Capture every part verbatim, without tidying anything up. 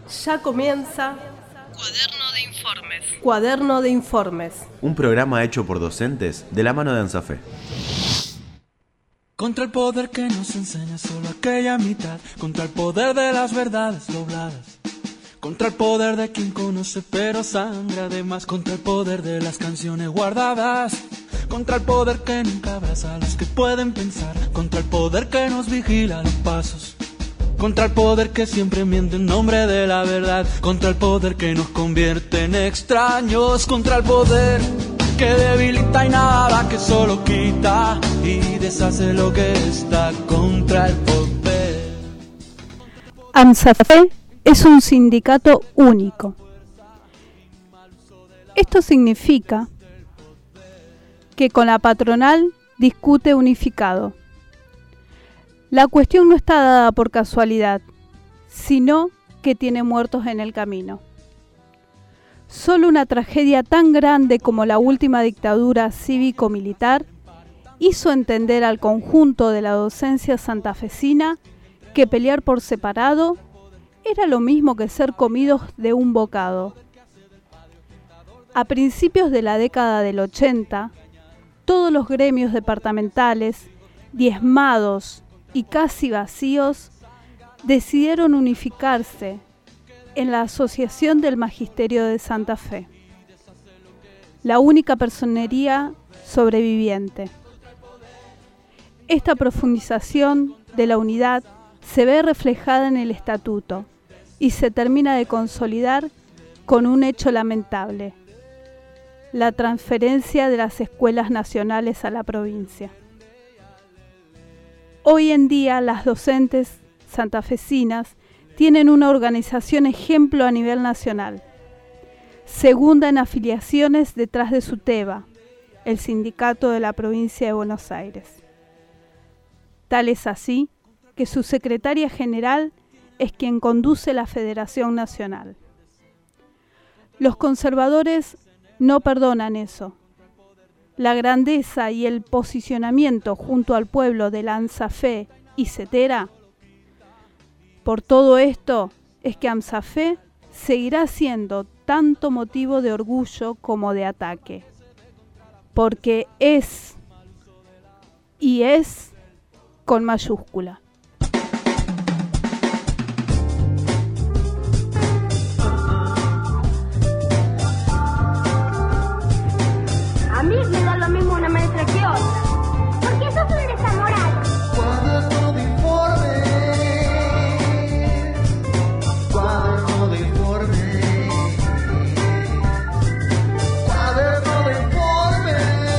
Ya comienza Cuaderno de Informes. Cuaderno de Informes. Un programa hecho por docentes de la mano de ANSAFE. Contra el poder que nos enseña solo aquella mitad, contra el poder de las verdades dobladas, contra el poder de quien conoce pero sangra además, contra el poder de las canciones guardadas, contra el poder que nunca abraza a los que pueden pensar, contra el poder que nos vigila los pasos, contra el poder que siempre miente en nombre de la verdad, contra el poder que nos convierte en extraños, contra el poder que debilita y nada, que solo quita y deshace lo que está, contra el poder. ANSAFE es un sindicato único. Esto significa que con la patronal discute unificado. La cuestión no está dada por casualidad, sino que tiene muertos en el camino. Solo una tragedia tan grande como la última dictadura cívico-militar hizo entender al conjunto de la docencia santafesina que pelear por separado era lo mismo que ser comidos de un bocado. A principios de la década del ochenta, todos los gremios departamentales, diezmados y casi vacíos, decidieron unificarse en la Asociación del Magisterio de Santa Fe, la única personería sobreviviente. Esta profundización de la unidad se ve reflejada en el estatuto y se termina de consolidar con un hecho lamentable: la transferencia de las escuelas nacionales a la provincia. Hoy en día las docentes santafesinas tienen una organización ejemplo a nivel nacional, segunda en afiliaciones detrás de SUTEBA, el sindicato de la provincia de Buenos Aires. Tal es así que su secretaria general es quien conduce la Federación Nacional. Los conservadores no perdonan eso. La grandeza y el posicionamiento junto al pueblo de la ANSAFE y CETERA. Por todo esto es que ANSAFE seguirá siendo tanto motivo de orgullo como de ataque, porque es, y es con mayúscula. A mí me da lo mismo una maestra que otra, porque sos un desamorado. Cuaderno de informe, cuaderno de informe, cuaderno de informe.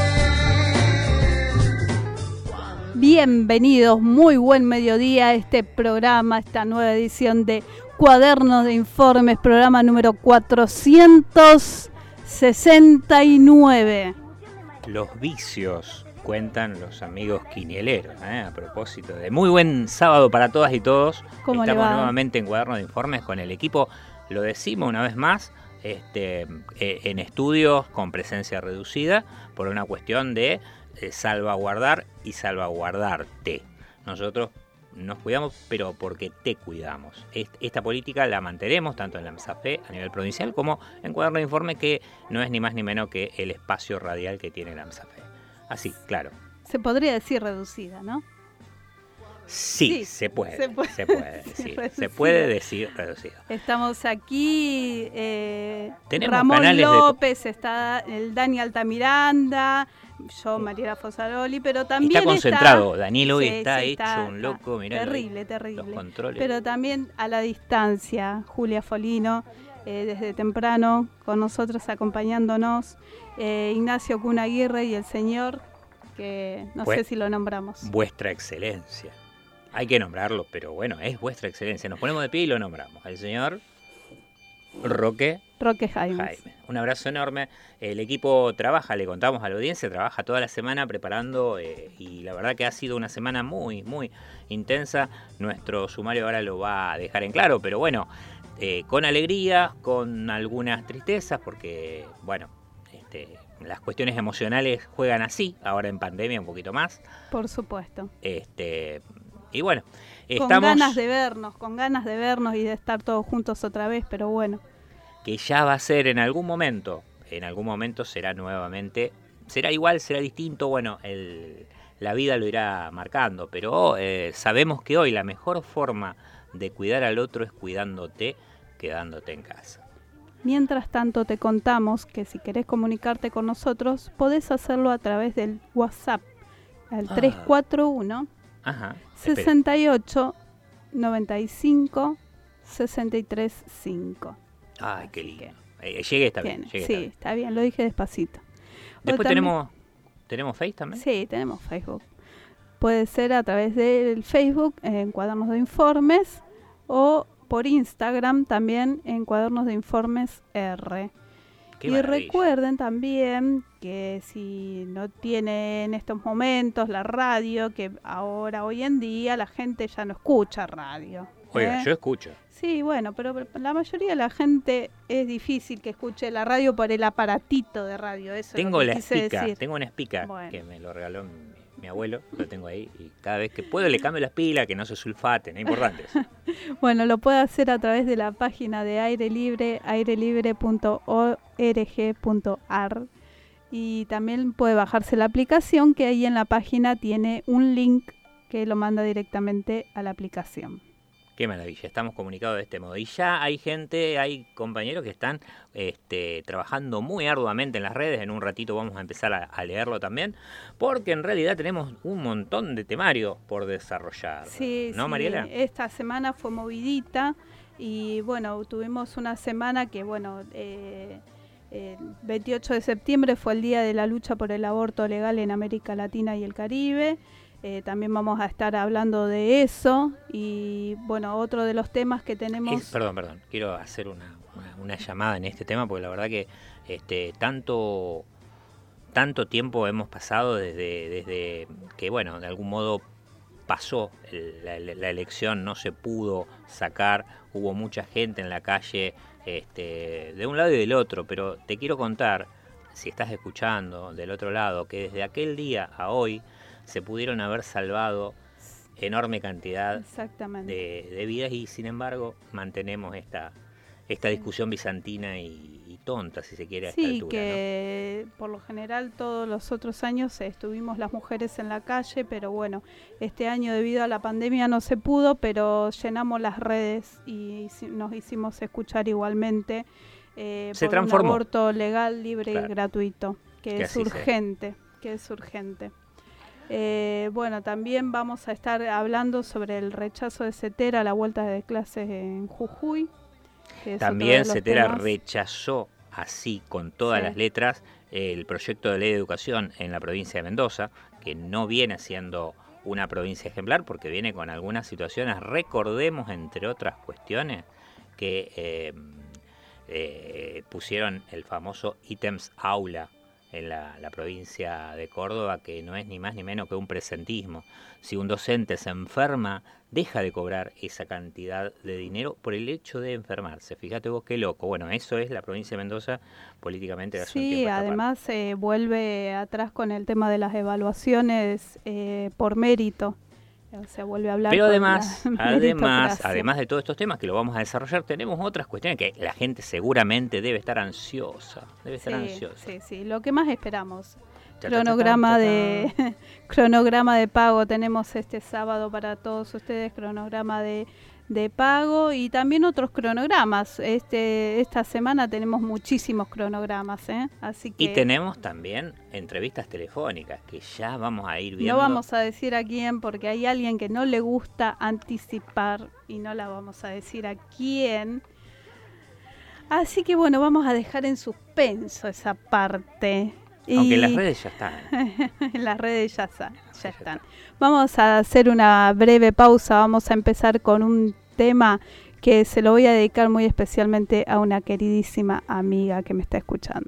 Bienvenidos, muy buen mediodía a este programa, esta nueva edición de Cuadernos de Informes, programa número cuatrocientos sesenta y nueve. Los vicios, cuentan los amigos quinieleros, ¿eh? A propósito de muy buen sábado para todas y todos. ¿Cómo le Estamos va? nuevamente en Cuadernos de Informes con el equipo, lo decimos una vez más, este, eh, en estudios con presencia reducida por una cuestión de eh, salvaguardar y salvaguardarte. Nosotros nos cuidamos, pero porque te cuidamos. Esta política la mantenemos tanto en la ANSAFE a nivel provincial como en Cuaderno de Informe, que no es ni más ni menos que el espacio radial que tiene la ANSAFE. Así, claro. Se podría decir reducida, ¿no? Sí, Sí, se puede, se puede se puede decir decir, reducida. se puede decir reducida. Estamos aquí, eh, Tenemos Ramón canales de- López, está el Dani Altamiranda, yo, Mariela Fosaroli, pero también Está concentrado, está, Daniel hoy Sí, está sí, hecho está- un loco, mirá. terrible, los terrible. controles. Pero también a la distancia, Julia Folino, eh, desde temprano con nosotros acompañándonos, eh, Ignacio Cuna Aguirre y el señor, que no Pues- sé si lo nombramos. Vuestra excelencia. Hay que nombrarlo, pero bueno, es vuestra excelencia. Nos ponemos de pie y lo nombramos. El señor Roque Roque Jaimes. Jaime. Un abrazo enorme. El equipo trabaja, le contamos a la audiencia, trabaja toda la semana preparando eh, y la verdad que ha sido una semana muy, muy intensa. Nuestro sumario ahora lo va a dejar en claro, pero bueno, eh, con alegría, con algunas tristezas, porque bueno, este, las cuestiones emocionales juegan así, ahora en pandemia un poquito más. Por supuesto. Este, y bueno, Estamos, con ganas de vernos, con ganas de vernos y de estar todos juntos otra vez, pero bueno. Que ya va a ser en algún momento, en algún momento será nuevamente, será igual, será distinto, bueno, el, la vida lo irá marcando, pero eh, sabemos que hoy la mejor forma de cuidar al otro es cuidándote, quedándote en casa. Mientras tanto te contamos que si querés comunicarte con nosotros, podés hacerlo a través del WhatsApp, al Ah. tres cuatro uno, Ajá, sesenta y ocho, noventa y cinco, sesenta y tres cinco. Ay, qué Así lindo. que Eh, llegué, está tiene- bien, llegué, sí, está bien. está bien, lo dije despacito. O Después también- tenemos, ¿tenemos Face también? Sí, tenemos Facebook. Puede ser a través del Facebook en Cuadernos de Informes o por Instagram también en Cuadernos de Informes R. Qué y maravilla. recuerden también que si no tiene en estos momentos la radio, que ahora hoy en día la gente ya no escucha radio. Oiga, ¿eh? yo escucho. Sí, bueno, pero la mayoría de la gente es difícil que escuche la radio por el aparatito de radio. Eso Tengo es lo la que quise speaker, decir. tengo una speaker Bueno. que me lo regaló mi, mi abuelo, lo tengo ahí y cada vez que puedo le cambio las pilas, que no se sulfaten, es importante eso. Bueno, lo puede hacer a través de la página de Aire Libre, airelibre punto org punto a r, y también puede bajarse la aplicación, que ahí en la página tiene un link que lo manda directamente a la aplicación. Qué maravilla, estamos comunicados de este modo. Y ya hay gente, hay compañeros que están este, trabajando muy arduamente en las redes. En un ratito vamos a empezar a, a leerlo también, porque en realidad tenemos un montón de temario por desarrollar. Sí, ¿No, sí, Mariela? esta semana fue movidita y bueno, tuvimos una semana que bueno, eh, el veintiocho de septiembre fue el día de la lucha por el aborto legal en América Latina y el Caribe. Eh, también vamos a estar hablando de eso y bueno, otro de los temas que tenemos... Es- perdón, perdón, quiero hacer una, una, una llamada en este tema, porque la verdad que este, tanto, tanto tiempo hemos pasado desde, desde que, bueno, de algún modo pasó el- la, la elección, no se pudo sacar, hubo mucha gente en la calle este, de un lado y del otro, pero te quiero contar, si estás escuchando del otro lado, que desde aquel día a hoy se pudieron haber salvado enorme cantidad Exactamente. de, de vidas y sin embargo mantenemos esta, esta discusión bizantina y, y tonta, si se quiere, a esta Sí, altura, que por lo general todos los otros años eh, estuvimos las mujeres en la calle, pero bueno, este año debido a la pandemia no se pudo, pero llenamos las redes y hici- nos hicimos escuchar igualmente eh, Se por transformó. un aborto legal, libre Claro. y gratuito, que, Que es así sea. urgente, que es urgente. Eh, bueno, también vamos a estar hablando sobre el rechazo de CETERA a la vuelta de clases en Jujuy. que ¿no? es otro de También los CETERA temas. rechazó así, con todas Sí. las letras, el proyecto de ley de educación en la provincia de Mendoza, que no viene siendo una provincia ejemplar porque viene con algunas situaciones. Recordemos, entre otras cuestiones, que eh, eh, pusieron el famoso ítems aula en la, la provincia de Córdoba, que no es ni más ni menos que un presentismo. Si un docente se enferma, deja de cobrar esa cantidad de dinero por el hecho de enfermarse. Fíjate vos qué loco. Bueno, eso es la provincia de Mendoza políticamente de hace un Sí, tiempo a esta parte. además eh, vuelve atrás con el tema de las evaluaciones eh, por mérito. O sea, vuelve a hablar Pero con además, la además, meritocracia. además de todos estos temas que lo vamos a desarrollar, tenemos otras cuestiones que la gente seguramente debe estar ansiosa. Debe estar Sí, ansiosa. sí, sí, lo que más esperamos. Ta, ta, ta, Cronograma ta, ta, de cronograma de pago tenemos este sábado para todos ustedes, cronograma de, de pago y también otros cronogramas. Este esta semana tenemos muchísimos cronogramas, ¿eh? Así que Y tenemos también entrevistas telefónicas que ya vamos a ir viendo. no vamos a decir a quién porque hay alguien que no le gusta anticipar y no la vamos a decir a quién. Así que bueno, vamos a dejar en suspenso esa parte. Aunque Y- las redes ya están. en las redes ya, sa- ya Ya están. está. Vamos a hacer una breve pausa. Vamos a empezar con un tema que se lo voy a dedicar muy especialmente a una queridísima amiga que me está escuchando.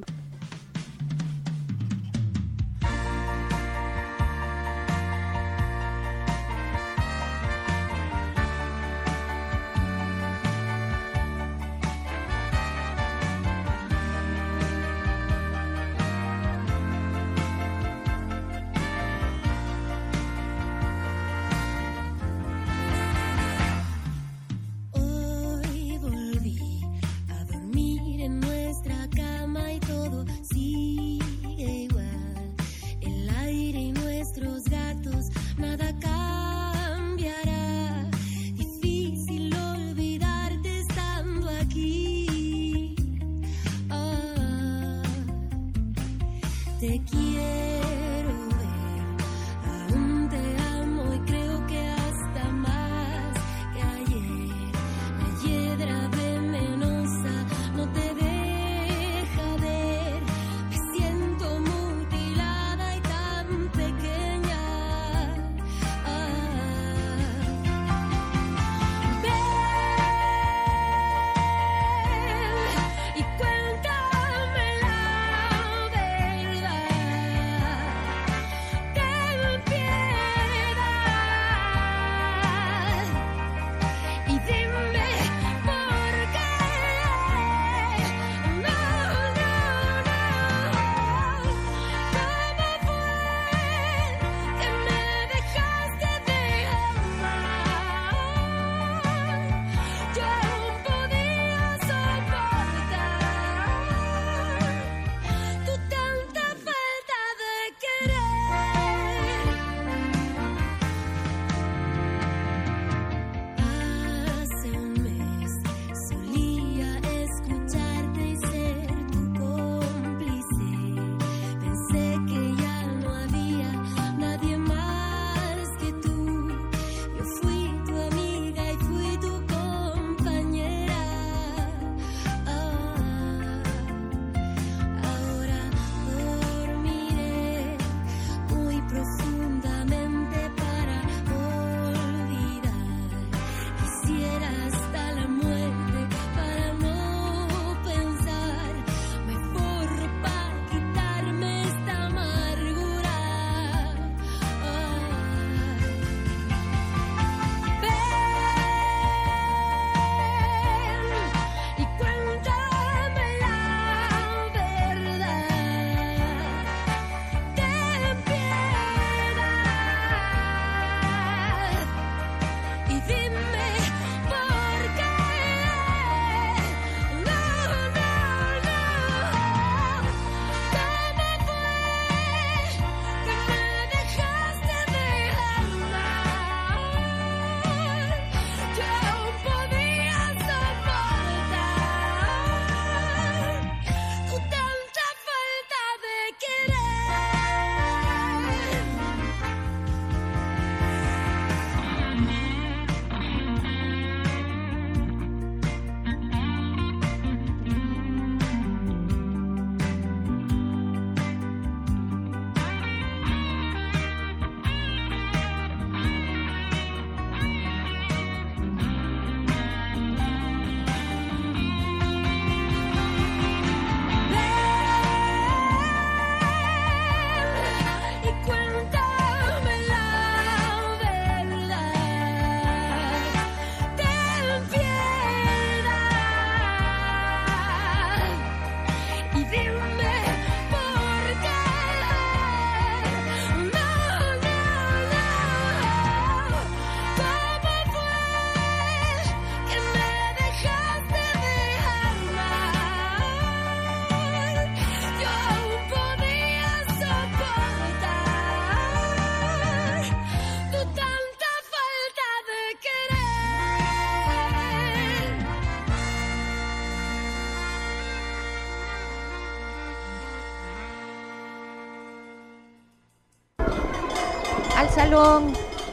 salón.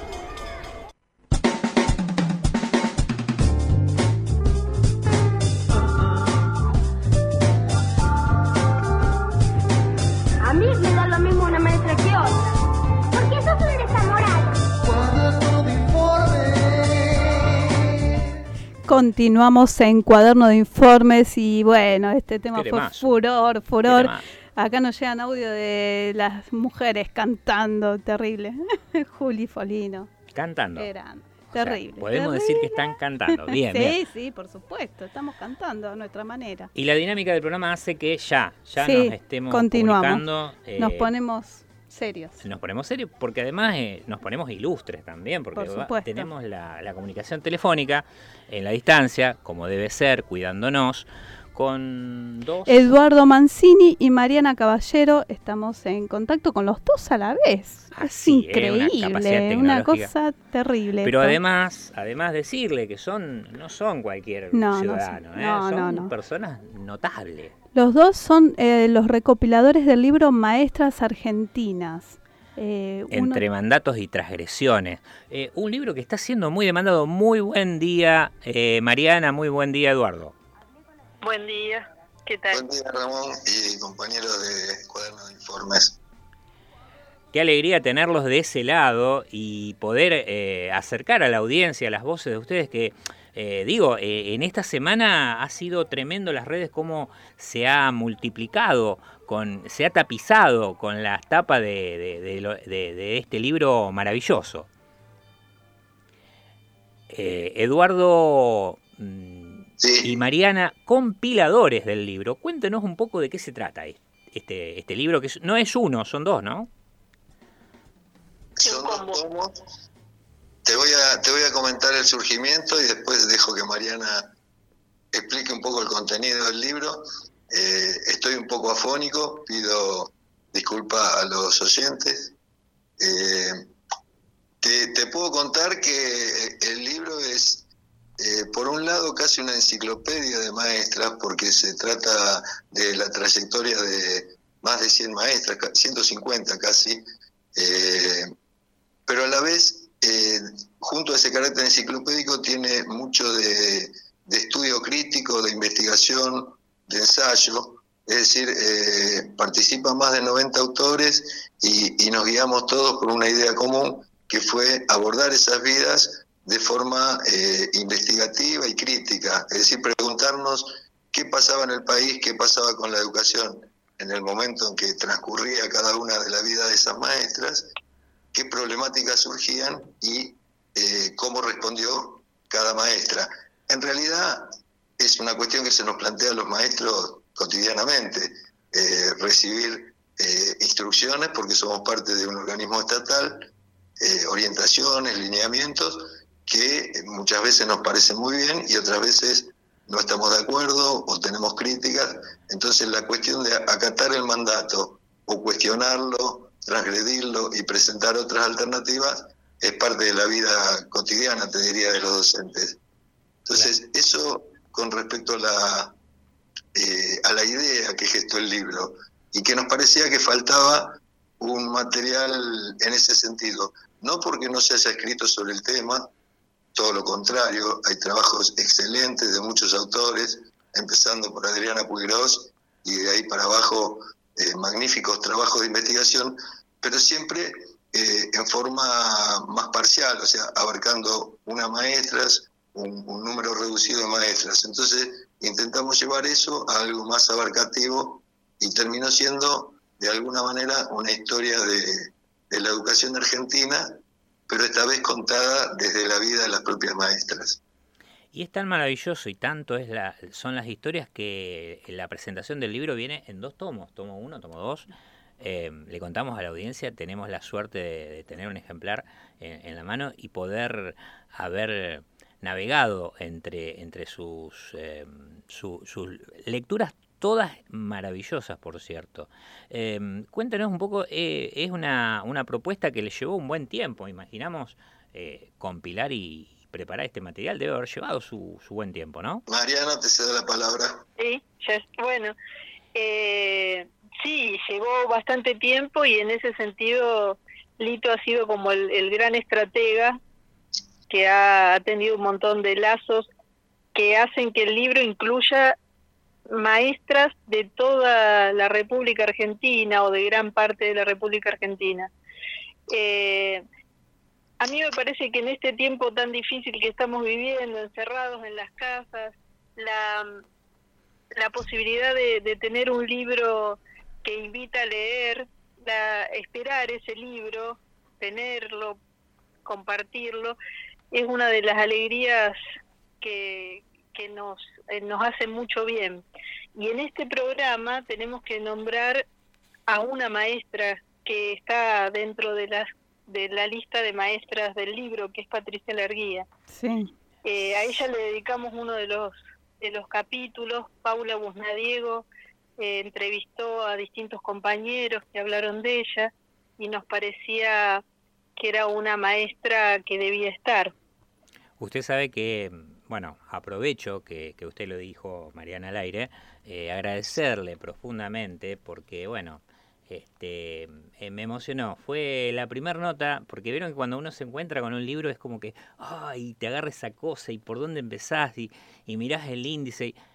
A mí me da lo mismo una maestra que otra. Porque sos un desamorado. Cuaderno de informes. Continuamos en Cuaderno de Informes y bueno, este tema fue Temazo. furor, furor. Temazo. Acá nos llegan audio de las mujeres cantando, terrible. Juli Folino, Cantando. eran O sea, terrible. podemos terrible. decir que están cantando. Bien, sí, bien. sí, por supuesto, estamos cantando a nuestra manera. Y la dinámica del programa hace que ya, ya Sí, nos estemos continuamos. comunicando. eh, Nos ponemos serios. Nos ponemos serios porque además eh, nos ponemos ilustres también, porque Por va- supuesto. tenemos la, la comunicación telefónica en la distancia, como debe ser, cuidándonos, con dos... Eduardo Mancini y Mariana Caballero, estamos en contacto con los dos a la vez. Así, es eh, una increíble, capacidad una, tecnológica. cosa terrible. Pero esto. además, además decirle que son no son cualquier No, no ciudadano, son- ¿eh? no, son no, no. personas notables. Los dos son eh, los recopiladores del libro Maestras Argentinas. Eh, uno- Entre mandatos y transgresiones. Eh, un libro que está siendo muy demandado. Muy buen día, eh, Mariana, muy buen día, Eduardo. Buen día, ¿qué tal? Buen día, Ramón y compañeros de Cuaderno de Informes. Qué alegría tenerlos de ese lado y poder eh, acercar a la audiencia las voces de ustedes que, eh, digo, eh, en esta semana ha sido tremendo las redes cómo se ha multiplicado, con, se ha tapizado con las tapas de, de, de, lo- de- de este libro maravilloso. Eh, Eduardo mm, Sí, y Mariana, compiladores del libro, cuéntenos un poco de qué se trata este, este libro, que es- no es uno, son dos, ¿no? son dos tomos. Te voy a, te voy a comentar el surgimiento y después dejo que Mariana explique un poco el contenido del libro. Eh, estoy un poco afónico, pido disculpas a los oyentes. Eh, te, te puedo contar que el libro es, eh, por un lado, casi una enciclopedia de maestras, porque se trata de la trayectoria de más de cien maestras, ca- ciento cincuenta casi, eh, pero a la vez, eh, junto a ese carácter enciclopédico, tiene mucho de, de estudio crítico, de investigación, de ensayo, es decir, eh, participan más de noventa autores y, y nos guiamos todos por una idea común, que fue abordar esas vidas de forma eh, investigativa y crítica, es decir, preguntarnos qué pasaba en el país, qué pasaba con la educación en el momento en que transcurría cada una de la vida de esas maestras, qué problemáticas surgían y eh, cómo respondió cada maestra. En realidad es una cuestión que se nos plantea a los maestros cotidianamente, eh, recibir eh, instrucciones porque somos parte de un organismo estatal, eh, orientaciones, lineamientos, que muchas veces nos parecen muy bien y otras veces no estamos de acuerdo o tenemos críticas. Entonces la cuestión de acatar el mandato o cuestionarlo, transgredirlo y presentar otras alternativas es parte de la vida cotidiana, te diría, de los docentes. Entonces, eso con respecto a la, eh, a la idea que gestó el libro, y que nos parecía que faltaba un material en ese sentido. No porque no se haya escrito sobre el tema, todo lo contrario, hay trabajos excelentes de muchos autores, empezando por Adriana Puigros, y de ahí para abajo eh, magníficos trabajos de investigación, pero siempre eh, en forma más parcial, o sea, abarcando unas maestras, un, un número reducido de maestras. Entonces intentamos llevar eso a algo más abarcativo y terminó siendo de alguna manera una historia de, de la educación argentina, pero esta vez contada desde la vida de las propias maestras. Y es tan maravilloso y tanto es la, son las historias que la presentación del libro viene en dos tomos, tomo uno, tomo dos. Eh, le contamos a la audiencia, tenemos la suerte de, de tener un ejemplar en, en la mano y poder haber navegado entre, entre sus, eh, su, sus lecturas, todas maravillosas, por cierto. Eh, cuéntanos un poco, eh, es una, una propuesta que le llevó un buen tiempo, imaginamos eh, compilar y preparar este material, debe haber llevado su, su buen tiempo, ¿no? Mariana, te cedo la palabra. Sí, ya, bueno, eh, sí, llevó bastante tiempo y en ese sentido Lito ha sido como el, el gran estratega que ha tenido un montón de lazos que hacen que el libro incluya maestras de toda la República Argentina o de gran parte de la República Argentina. Eh, a mí me parece que en este tiempo tan difícil que estamos viviendo, encerrados en las casas, la, la posibilidad de, de tener un libro que invita a leer, la, esperar ese libro, tenerlo, compartirlo, es una de las alegrías que, que nos, eh, nos hace mucho bien. Y en este programa tenemos que nombrar a una maestra que está dentro de las de la lista de maestras del libro, que es Patricia Larguía. Sí. Eh, a ella le dedicamos uno de los de los capítulos. Paula Busnadiego eh, entrevistó a distintos compañeros que hablaron de ella y nos parecía que era una maestra que debía estar. Usted sabe que, bueno, aprovecho que, que usted lo dijo, Mariana, al aire, eh, agradecerle profundamente porque, bueno, este eh, me emocionó. Fue la primera nota, porque vieron que cuando uno se encuentra con un libro es como que, ay, te agarra esa cosa y por dónde empezás y, y mirás el índice y,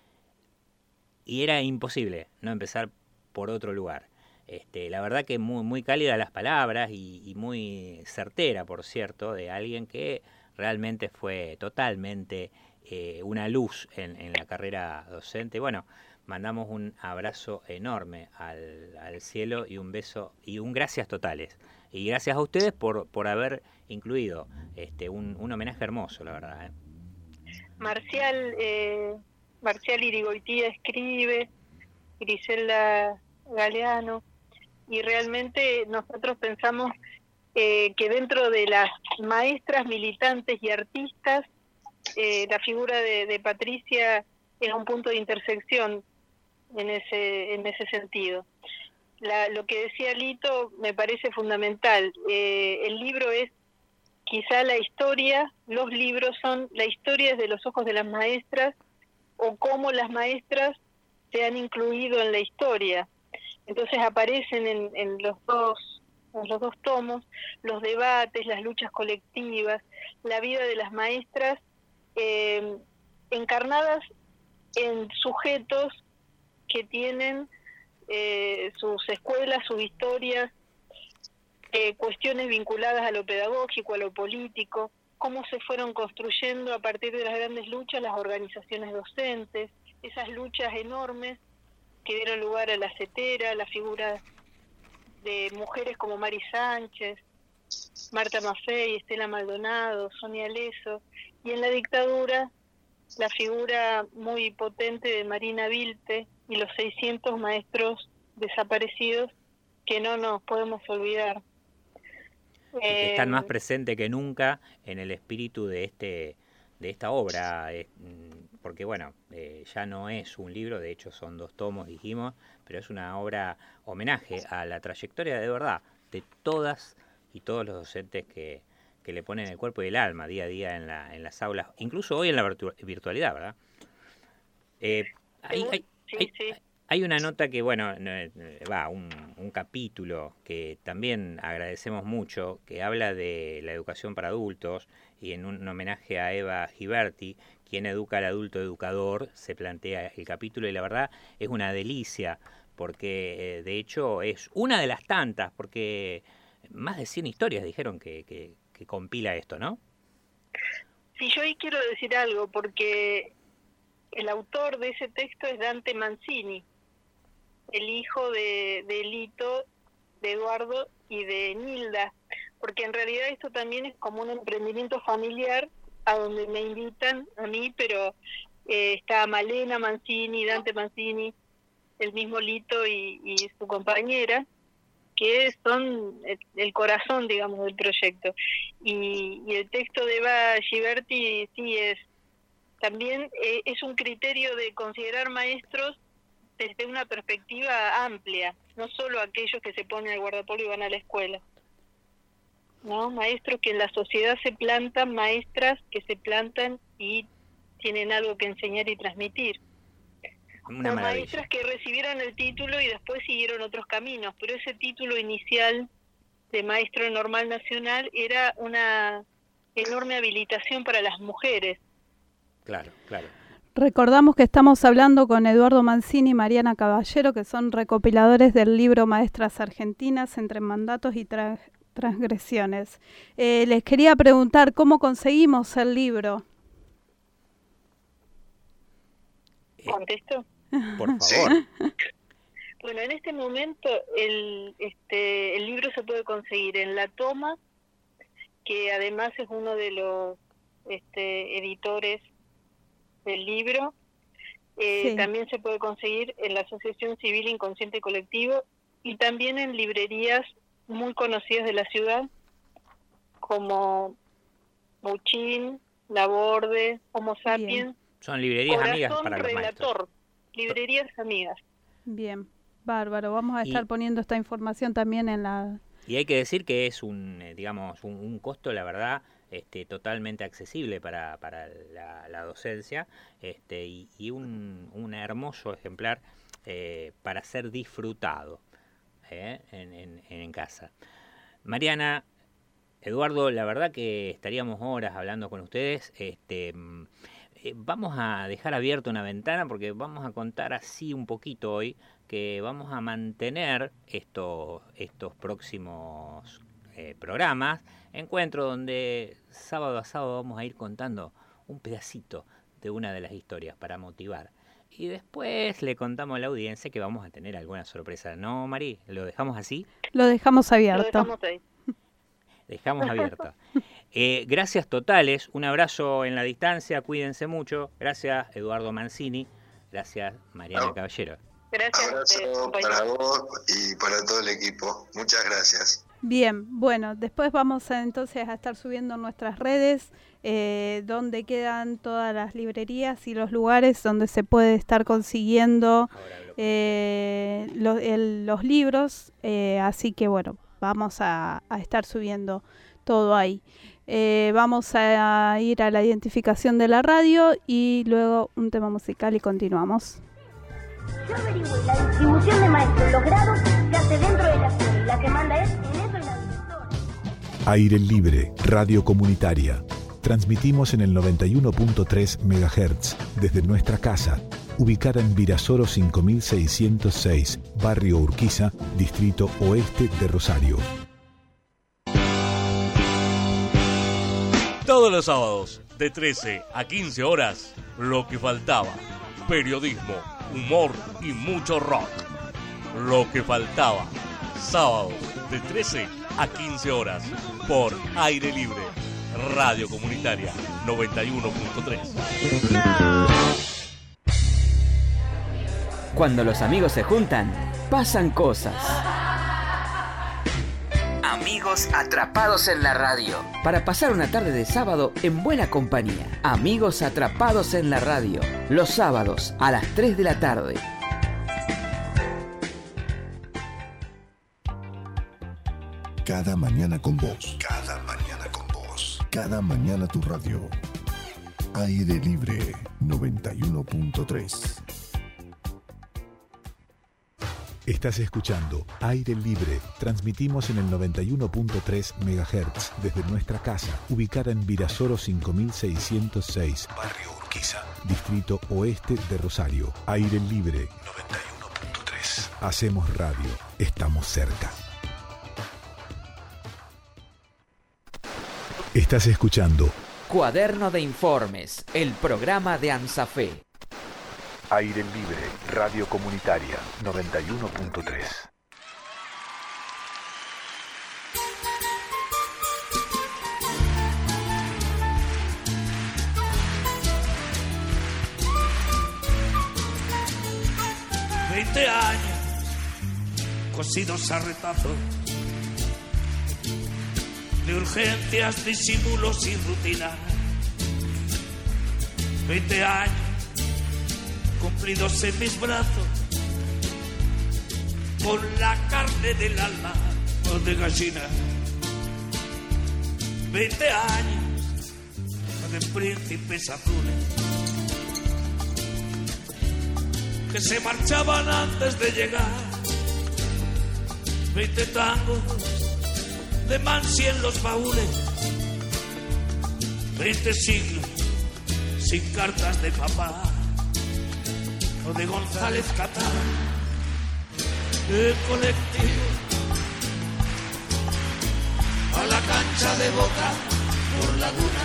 y era imposible no empezar por otro lugar. Este, la verdad que muy, muy cálida las palabras y, y muy certera, por cierto, de alguien que realmente fue totalmente eh, una luz en, en la carrera docente. Bueno, mandamos un abrazo enorme al, al cielo y un beso y un gracias totales. Y gracias a ustedes por, por haber incluido este, un, un homenaje hermoso, la verdad. ¿eh? Marcial, eh, Marcial Irigoitía escribe, Griselda Galeano, y realmente nosotros pensamos eh, que dentro de las maestras, militantes y artistas, eh, la figura de, de Patricia es un punto de intersección en ese en ese sentido. La, lo que decía Lito me parece fundamental. Eh, el libro es quizá la historia, los libros son la historia desde los ojos de las maestras o cómo las maestras se han incluido en la historia. Entonces aparecen en, en los dos en los dos tomos los debates, las luchas colectivas, la vida de las maestras eh, encarnadas en sujetos que tienen eh, sus escuelas, sus historias, eh, cuestiones vinculadas a lo pedagógico, a lo político, cómo se fueron construyendo a partir de las grandes luchas las organizaciones docentes, esas luchas enormes que dieron lugar a la CETERA, la figura de mujeres como Mari Sánchez, Marta Maffei, Estela Maldonado, Sonia Leso, y en la dictadura la figura muy potente de Marina Vilte y los seiscientos maestros desaparecidos que no nos podemos olvidar. Y que están más presentes que nunca en el espíritu de este de esta obra, eh, porque bueno, eh, ya no es un libro, de hecho son dos tomos, dijimos, pero es una obra homenaje a la trayectoria de verdad de todas y todos los docentes que, que le ponen el cuerpo y el alma día a día en, la, en las aulas, incluso hoy en la virtu virtualidad, ¿verdad? Eh, hay, hay, hay, hay una nota que, bueno, va, un, un capítulo que también agradecemos mucho, que habla de la educación para adultos, y en un homenaje a Eva Giberti, quien educa al adulto educador, se plantea el capítulo, y la verdad es una delicia, porque eh, de hecho es una de las tantas, porque más de cien historias dijeron que, que, que compila esto, ¿no? Sí, yo ahí quiero decir algo, porque el autor de ese texto es Dante Mancini, el hijo de, de Lito, de Eduardo y de Nilda, porque en realidad esto también es como un emprendimiento familiar a donde me invitan a mí, pero eh, está Malena Mancini, Dante Mancini, el mismo Lito y, y su compañera, que son el, el corazón, digamos, del proyecto. Y, y el texto de Eva Giberti sí es también eh, es un criterio de considerar maestros desde una perspectiva amplia, no solo aquellos que se ponen al guardapolvo y van a la escuela, ¿no? Maestros que en la sociedad se plantan, maestras que se plantan y tienen algo que enseñar y transmitir. Una o maravilla. Maestras que recibieron el título y después siguieron otros caminos, pero ese título inicial de maestro normal nacional era una enorme habilitación para las mujeres. Claro, claro. Recordamos que estamos hablando con Eduardo Mancini y Mariana Caballero, que son recopiladores del libro Maestras Argentinas entre mandatos y tra- transgresiones. Eh, les quería preguntar, ¿cómo conseguimos el libro? ¿Contesto? Por favor. Sí. Bueno, en este momento el, este, el libro se puede conseguir en La Toma, que además es uno de los este, editores del libro. Eh, Sí. También se puede conseguir en la Asociación Civil Inconsciente Colectivo y también en librerías muy conocidas de la ciudad, como Buchín, Laborde, Homo Sapiens, Son librerías amigas Corazón para los maestros. Relator, librerías amigas. Bien, bárbaro. Vamos a Y- estar poniendo esta información también en la... Y hay que decir que es un, eh, digamos, un, un costo, la verdad, este, totalmente accesible para, para la, la docencia, este, y, y un, un hermoso ejemplar eh, para ser disfrutado eh, en, en, en casa. Mariana, Eduardo, la verdad que estaríamos horas hablando con ustedes. Este, mm, eh, vamos a dejar abierta una ventana porque vamos a contar así un poquito hoy que vamos a mantener estos, estos próximos eh, programas, encuentros donde sábado a sábado vamos a ir contando un pedacito de una de las historias para motivar. Y después le contamos a la audiencia que vamos a tener alguna sorpresa. ¿No, Mari? ¿Lo dejamos así? Lo dejamos Lo abierto. dejamos ahí. Dejamos abierto. Eh, gracias totales, un abrazo en la distancia, cuídense mucho. Gracias, Eduardo Mancini. Gracias, Mariana No. Caballero. Gracias a ustedes, Abrazo compañeros. para vos y para todo el equipo. Muchas gracias. Bien, bueno, después vamos a, entonces a estar subiendo en nuestras redes eh, donde quedan todas las librerías y los lugares donde se puede estar consiguiendo Ahora hablo con- eh, lo- el- los libros, eh, así que bueno, vamos a, a estar subiendo todo ahí. Eh, vamos a ir a la identificación de la radio y luego un tema musical y continuamos. Yo averigüé la distribución de maestros en los grados se hace dentro de la escuela y la que manda es en eso y la directora. Aire Libre, radio comunitaria. Transmitimos en el noventa y uno punto tres megahertz desde nuestra casa, ubicada en Virasoro cinco mil seiscientos seis, Barrio Urquiza, Distrito Oeste de Rosario. Todos los sábados, de trece a quince horas, Lo que faltaba. Periodismo, humor y mucho rock. Lo que faltaba. Sábados, de trece a quince horas, por Aire Libre, radio comunitaria noventa y uno punto tres. Cuando los amigos se juntan, pasan cosas. Amigos atrapados en la radio. Para pasar una tarde de sábado en buena compañía. Amigos atrapados en la radio. Los sábados a las tres de la tarde. Cada mañana con vos. Cada mañana con vos. Cada mañana tu radio. Aire Libre noventa y uno punto tres. Estás escuchando Aire Libre. Transmitimos en el noventa y uno punto tres megahertz desde nuestra casa, ubicada en Virasoro cinco mil seiscientos seis, Barrio Urquiza, Distrito Oeste de Rosario. Aire Libre noventa y uno punto tres. Hacemos radio. Estamos cerca. Estás escuchando Cuaderno de Informes, el programa de ANSAFE. Aire Libre, radio comunitaria noventa y uno punto tres. Veinte años cosidos a retazos de urgencias, disimulos y rutinas. Veinte años cumplidos en mis brazos con la carne del alma o de gallina. Veinte años de príncipes azules que se marchaban antes de llegar. Veinte tangos de Mansi en los baúles. Veinte siglos sin cartas de papá o de González Catán. El colectivo a la cancha de Boca por la duna.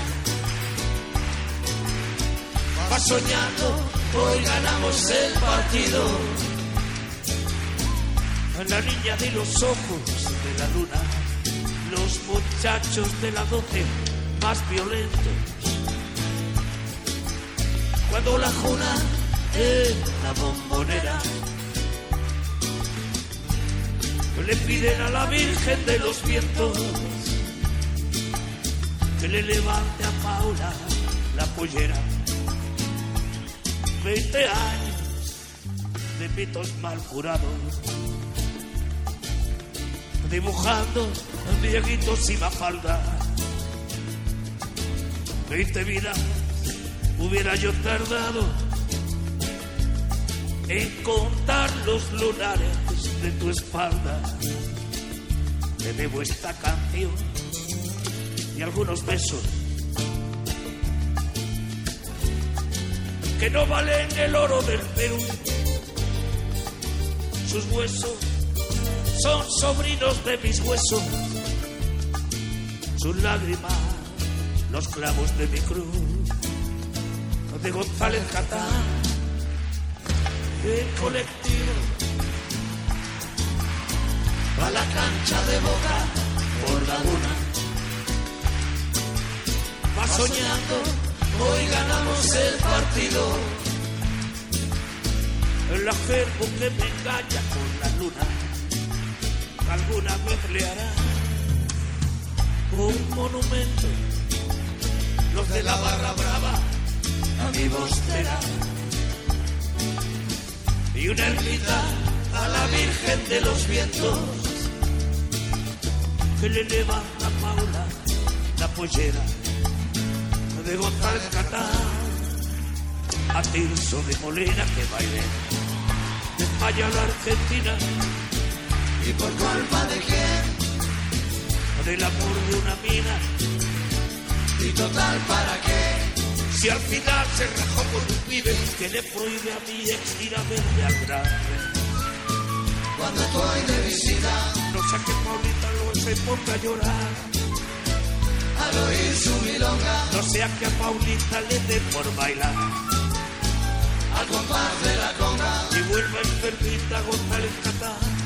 Va soñando, hoy ganamos el partido. La niña de los ojos de la luna, los muchachos de la doce más violentos. Cuando la juna en la Bombonera le piden a la Virgen de los Vientos que le levante a Paula la pollera. Veinte años de mitos mal jurados, dibujando Dieguitos y Mafalda. Veinte vidas hubiera yo tardado en contar los lunares de tu espalda. Te debo esta canción y algunos besos que no valen el oro del Perú. Sus huesos son sobrinos de mis huesos, sus lágrimas los clavos de mi cruz. De González Catán, el colectivo a la cancha de Boca por la luna. Va soñando, hoy ganamos el partido. El acervo que me engaña con la luna, alguna vez le hará un monumento. Los de la barra brava a mi Bostera y una ermita a la Virgen de los Vientos que le levanta a Paula la pollera. De González Catán a Tirso de Molina que baile de España a la Argentina. ¿Y por culpa de quién? Del amor de una mina. ¿Y total para qué? Si al final se rajó con un pibe que le prohíbe a mi ex ir a verme al grande. Cuando estoy de visita, no sé que Paulita no se ponga a llorar al oír su milonga, no sea que a Paulita le dé por bailar al compás de la conga y vuelva enfermita González Catán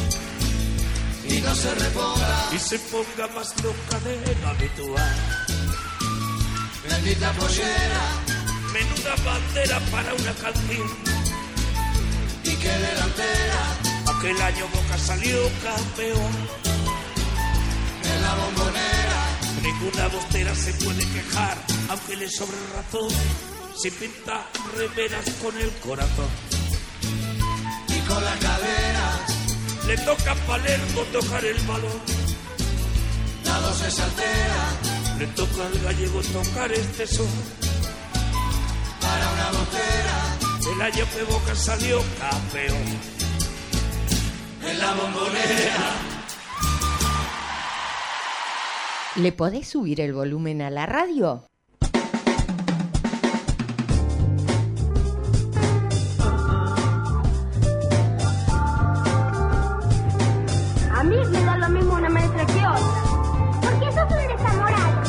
y no se reponga y se ponga más loca de lo habitual. Bendita pollera, menuda bandera para una canción. Y que delantera, aquel año Boca salió campeón. En la Bombonera, ninguna bostera se puede quejar, aunque le sobre razón, si pinta remeras con el corazón. Y con la cadera, le toca a Palermo tocar el balón. La doce se altera, le toca al gallego tocar este son. Para una bostera, el año que Boca salió campeón. En la Bombonera. ¿Le podés subir el volumen a la radio? A mí me da lo mismo una maestra que otra, porque sos un desamorado.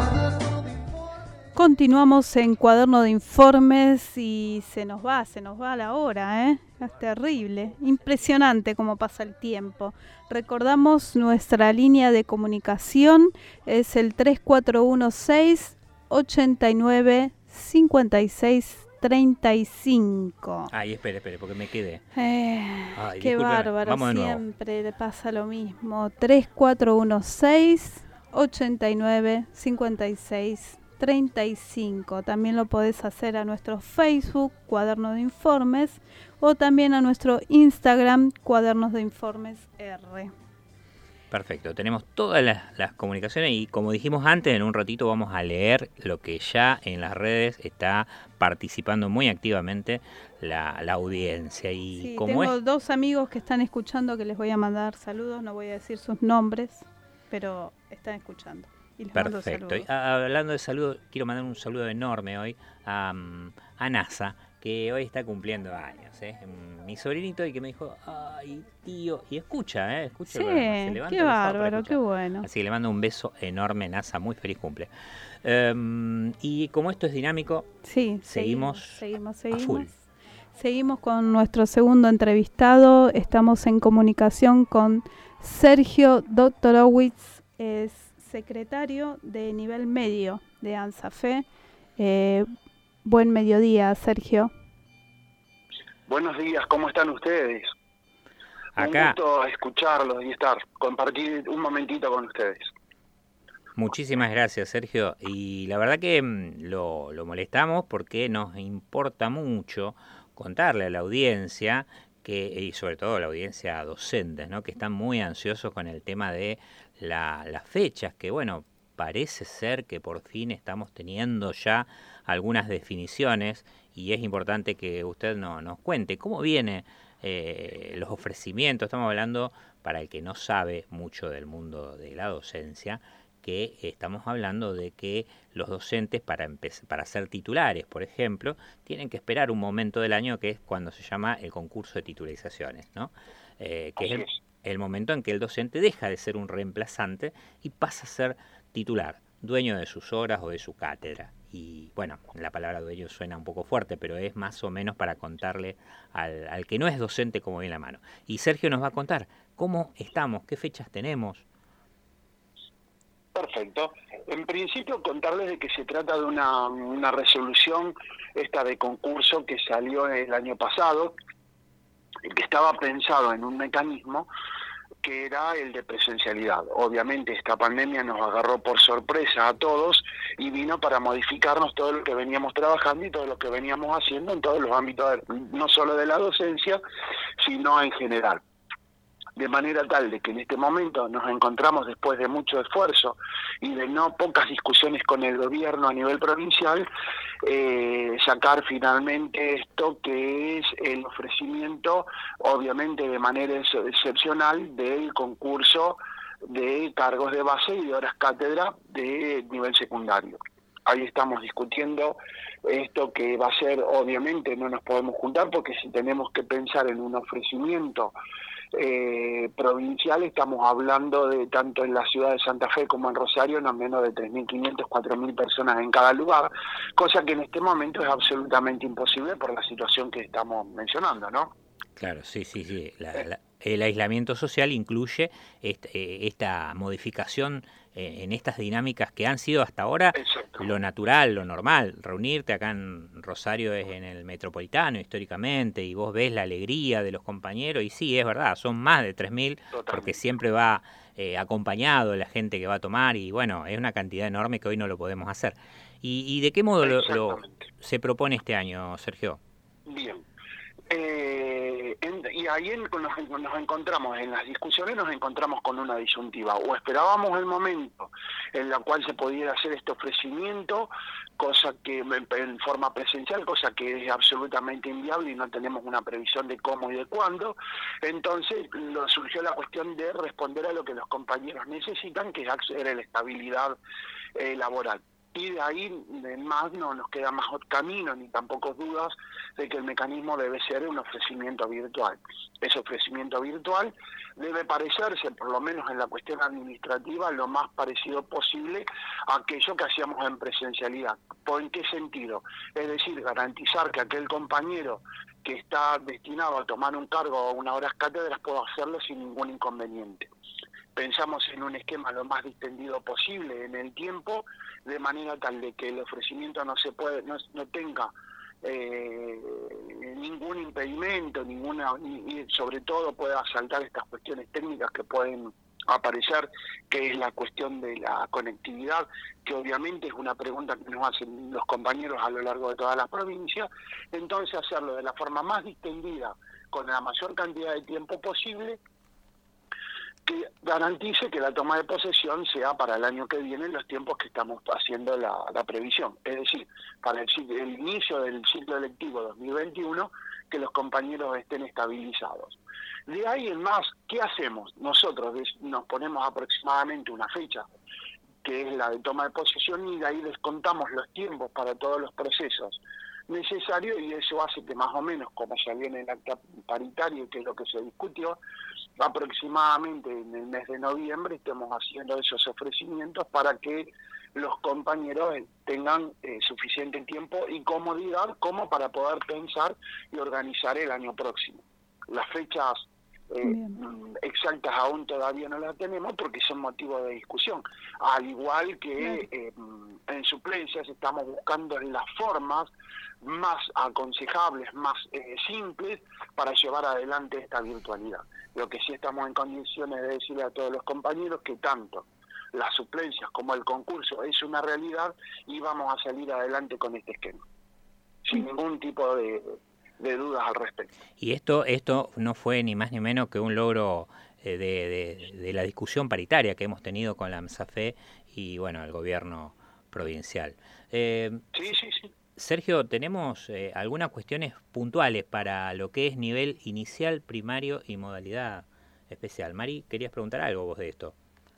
Continuamos en Cuaderno de Informes y se nos va, se nos va la hora, ¿eh? Es terrible, impresionante cómo pasa el tiempo. Recordamos nuestra línea de comunicación, es el tres cuatro uno seis, ocho nueve, cinco seis tres cinco. Ay, espere, espere, porque me quedé. Eh, Ay, qué discúlpeme. bárbaro, Vamos de nuevo. siempre le pasa lo mismo. tres cuatro uno seis, ocho nueve, cinco seis treinta y cinco. También lo podés hacer a nuestro Facebook, Cuaderno de Informes, o también a nuestro Instagram, Cuadernos de Informes R. Perfecto, tenemos todas las, las comunicaciones y como dijimos antes, en un ratito vamos a leer lo que ya en las redes está participando muy activamente la, la audiencia. Y Sí, como tengo es... dos amigos que están escuchando que les voy a mandar saludos, no voy a decir sus nombres. pero están escuchando. Y les mando Perfecto. Y, saludos. a- hablando de saludos, quiero mandar un saludo enorme hoy a, mm, a NASA, que hoy está cumpliendo años. ¿eh? Mi sobrinito y que me dijo, ay, tío, y escucha, ¿eh? escucha. Sí, el programa, se levanta qué los sábados para bárbaro, escuchar. qué bueno. Así que le mando un beso enorme, NASA, muy feliz cumple. Um, y como esto es dinámico, Sí, seguimos, seguimos, a seguimos. full. Seguimos con nuestro segundo entrevistado. Estamos en comunicación con Sergio Doktorowicz, es secretario de nivel medio de ANSAFE. Eh, buen mediodía, Sergio. Buenos días, ¿cómo están ustedes? Acá. Un gusto escucharlos y estar, compartir un momentito con ustedes. Muchísimas gracias, Sergio. Y la verdad que mm, lo, lo molestamos porque nos importa mucho contarle a la audiencia, que y sobre todo a la audiencia docentes, ¿no? que están muy ansiosos con el tema de la, las fechas, que bueno, parece ser que por fin estamos teniendo ya algunas definiciones y es importante que usted no, nos cuente cómo viene eh, los ofrecimientos. Estamos hablando, para el que no sabe mucho del mundo de la docencia, que estamos hablando de que los docentes para empezar, para ser titulares, por ejemplo, tienen que esperar un momento del año que es cuando se llama el concurso de titularizaciones, ¿no? Eh, que es el, el momento en que el docente deja de ser un reemplazante y pasa a ser titular, dueño de sus horas o de su cátedra. Y bueno, la palabra dueño suena un poco fuerte, pero es más o menos para contarle al, al que no es docente cómo viene la mano. Y Sergio nos va a contar cómo estamos, qué fechas tenemos. Perfecto. En principio contarles de que se trata de una, una resolución esta de concurso que salió el año pasado, que estaba pensado en un mecanismo que era el de presencialidad. Obviamente esta pandemia nos agarró por sorpresa a todos y vino para modificarnos todo lo que veníamos trabajando y todo lo que veníamos haciendo en todos los ámbitos, no solo de la docencia, sino en general. De manera tal de que en este momento nos encontramos, después de mucho esfuerzo y de no pocas discusiones con el gobierno a nivel provincial, eh, sacar finalmente esto que es el ofrecimiento, obviamente de manera ex excepcional, del concurso de cargos de base y de horas cátedra de nivel secundario. Ahí estamos discutiendo esto que va a ser, obviamente no nos podemos juntar porque si tenemos que pensar en un ofrecimiento Eh, provincial, estamos hablando de tanto en la ciudad de Santa Fe como en Rosario, no menos de tres mil quinientas, cuatro mil personas en cada lugar, cosa que en este momento es absolutamente imposible por la situación que estamos mencionando, ¿no? Claro, sí, sí, sí. La, la, el aislamiento social incluye esta, eh, esta modificación eh, en estas dinámicas que han sido hasta ahora Exacto. lo natural, lo normal. Reunirte acá en Rosario es en el Metropolitano históricamente y vos ves la alegría de los compañeros y sí, es verdad, son más de tres mil porque siempre va eh, acompañado la gente que va a tomar y bueno, es una cantidad enorme que hoy no lo podemos hacer. ¿Y, y de qué modo lo, lo, se propone este año, Sergio? Bien. Eh, en, y ahí en, nos, nos encontramos, en las discusiones nos encontramos con una disyuntiva. O esperábamos el momento en la cual se pudiera hacer este ofrecimiento, cosa que en, en forma presencial, cosa que es absolutamente inviable y no tenemos una previsión de cómo y de cuándo. Entonces lo, surgió la cuestión de responder a lo que los compañeros necesitan, que es acceder a la estabilidad eh, laboral. Y de ahí en más no nos queda más camino ni tampoco dudas de que el mecanismo debe ser un ofrecimiento virtual. Ese ofrecimiento virtual debe parecerse, por lo menos en la cuestión administrativa, lo más parecido posible a aquello que hacíamos en presencialidad. ¿Por en qué sentido? Es decir, garantizar que aquel compañero que está destinado a tomar un cargo o unas horas cátedras pueda hacerlo sin ningún inconveniente. Pensamos en un esquema lo más distendido posible en el tiempo, de manera tal de que el ofrecimiento no se puede, no, no tenga eh, ningún impedimento, ninguna, y sobre todo pueda saltar estas cuestiones técnicas que pueden aparecer, que es la cuestión de la conectividad, que obviamente es una pregunta que nos hacen los compañeros a lo largo de toda la provincia. Entonces hacerlo de la forma más distendida, con la mayor cantidad de tiempo posible, que garantice que la toma de posesión sea para el año que viene en los tiempos que estamos haciendo la, la previsión. Es decir, para el, el inicio del ciclo electivo dos mil veintiuno, que los compañeros estén estabilizados. De ahí en más, ¿qué hacemos? Nosotros nos ponemos aproximadamente una fecha, que es la de toma de posesión, y de ahí descontamos los tiempos para todos los procesos necesarios, y eso hace que más o menos, como salió en el acta paritario, que es lo que se discutió, aproximadamente en el mes de noviembre estemos haciendo esos ofrecimientos para que los compañeros tengan eh, suficiente tiempo y comodidad como para poder pensar y organizar el año próximo. Las fechas eh, exactas aún todavía no las tenemos porque son motivo de discusión, al igual que eh, en suplencias estamos buscando las formas más aconsejables, más eh, simples para llevar adelante esta virtualidad. Lo que sí estamos en condiciones de decirle a todos los compañeros que tanto las suplencias como el concurso es una realidad y vamos a salir adelante con este esquema, sin ningún tipo de, de dudas al respecto. Y esto esto no fue ni más ni menos que un logro eh, de, de, de la discusión paritaria que hemos tenido con la AMSAFE y, bueno, el gobierno provincial. Eh, sí, sí, sí. Sergio, tenemos eh, algunas cuestiones puntuales para lo que es nivel inicial, primario y modalidad especial. Mari, ¿querías preguntar algo vos de esto?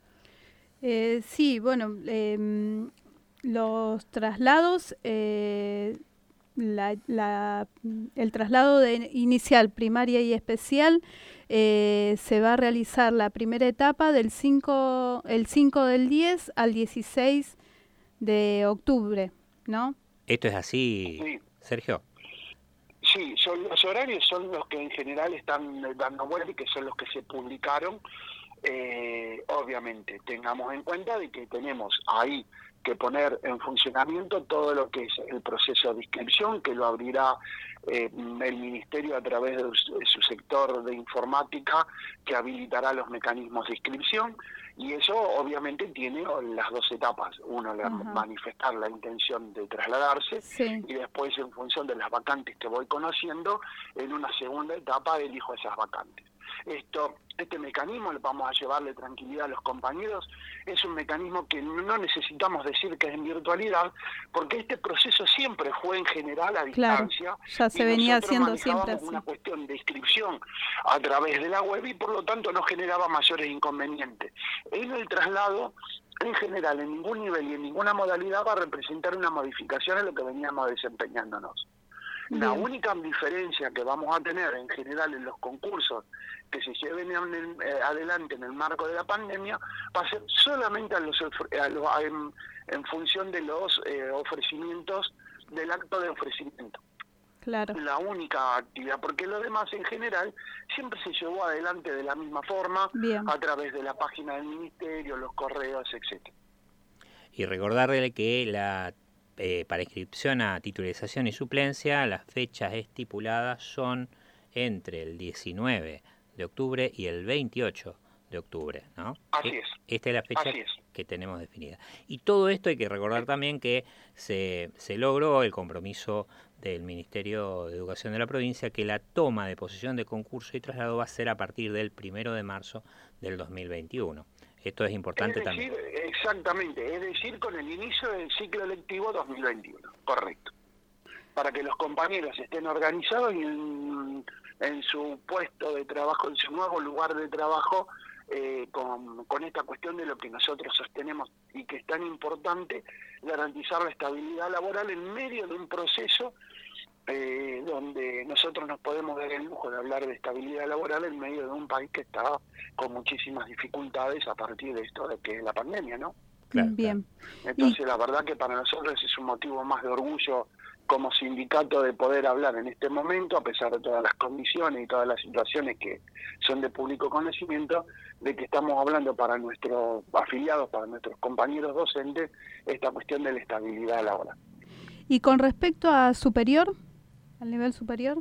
Eh, sí, bueno, eh, los traslados, eh, la, la, el traslado de inicial, primaria y especial eh, se va a realizar la primera etapa del cinco, el cinco del diez al dieciséis de octubre, ¿no? ¿Esto es así, sí, Sergio? Sí, son, los horarios son los que en general están dando vuelta y que son los que se publicaron. Eh, obviamente, tengamos en cuenta de que tenemos ahí que poner en funcionamiento todo lo que es el proceso de inscripción, que lo abrirá eh, el Ministerio a través de su, de su sector de informática, que habilitará los mecanismos de inscripción, y eso obviamente tiene las dos etapas. Uno, la, manifestar la intención de trasladarse, sí, y después, en función de las vacantes que voy conociendo, en una segunda etapa elijo esas vacantes. Esto, este mecanismo, le vamos a llevarle tranquilidad a los compañeros, es un mecanismo que no necesitamos decir que es en virtualidad, porque este proceso siempre fue en general a distancia. Claro, ya se venía haciendo siempre así. Una cuestión de inscripción a través de la web y por lo tanto no generaba mayores inconvenientes. En el traslado, en general, en ningún nivel y en ninguna modalidad va a representar una modificación en lo que veníamos desempeñándonos. Bien. La única diferencia que vamos a tener en general en los concursos que se lleven en el, eh, adelante en el marco de la pandemia va a ser solamente a los, a los, a, en, en función de los eh, ofrecimientos del acto de ofrecimiento. Claro. La única actividad, porque lo demás en general siempre se llevó adelante de la misma forma. Bien. A través de la página del ministerio, los correos, etcétera. Y recordarle que la Eh, para inscripción a titularización y suplencia, las fechas estipuladas son entre el diecinueve de octubre y el veintiocho de octubre, ¿no? Así es. Esta es la fecha es. que tenemos definida. Y todo esto hay que recordar también que se, se logró el compromiso del Ministerio de Educación de la provincia que la toma de posesión de concurso y traslado va a ser a partir del primero de marzo del dos mil veintiuno. Esto es importante es decir, también. Exactamente, es decir, con el inicio del ciclo electivo dos mil veintiuno, correcto. Para que los compañeros estén organizados y en, en su puesto de trabajo, en su nuevo lugar de trabajo, eh, con, con esta cuestión de lo que nosotros sostenemos y que es tan importante, garantizar la estabilidad laboral en medio de un proceso Eh, donde nosotros nos podemos dar el lujo de hablar de estabilidad laboral en medio de un país que está con muchísimas dificultades a partir de esto de que es la pandemia, ¿no? Claro, bien. Entonces y... la verdad que para nosotros es un motivo más de orgullo como sindicato de poder hablar en este momento, a pesar de todas las condiciones y todas las situaciones que son de público conocimiento, de que estamos hablando para nuestros afiliados, para nuestros compañeros docentes, esta cuestión de la estabilidad laboral. ¿Y con respecto a superior? ¿Al nivel superior?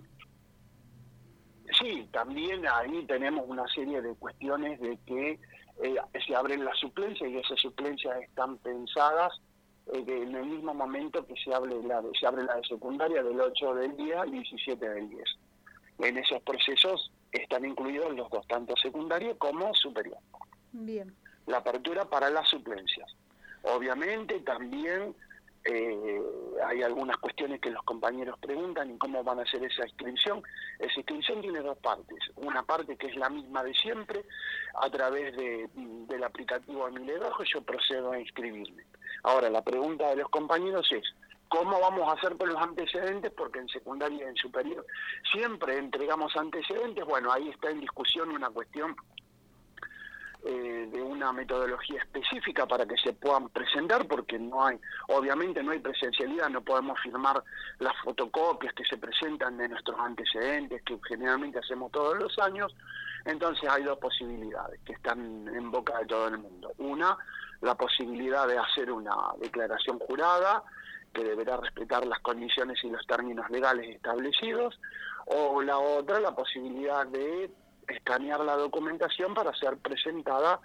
Sí, también ahí tenemos una serie de cuestiones de que eh, se abren las suplencias y esas suplencias están pensadas eh, que en el mismo momento que se abre la de, se abre la de secundaria del ocho del diez al diecisiete del diez. En esos procesos están incluidos los dos, tanto secundario como superior. Bien. La apertura para las suplencias. Obviamente también eh, hay algunas cuestiones que los compañeros preguntan y cómo van a hacer esa inscripción. Esa inscripción tiene dos partes. Una parte que es la misma de siempre, a través de, del aplicativo Amiledojo yo procedo a inscribirme. Ahora, la pregunta de los compañeros es, ¿cómo vamos a hacer con los antecedentes? Porque en secundaria y en superior siempre entregamos antecedentes. Bueno, ahí está en discusión una cuestión eh, de una metodología específica para que se puedan presentar, porque no hay, obviamente no hay presencialidad, no podemos firmar las fotocopias que se presentan de nuestros antecedentes, que generalmente hacemos todos los años. Entonces hay dos posibilidades que están en boca de todo el mundo. Una, la posibilidad de hacer una declaración jurada, que deberá respetar las condiciones y los términos legales establecidos, o la otra, la posibilidad de escanear la documentación para ser presentada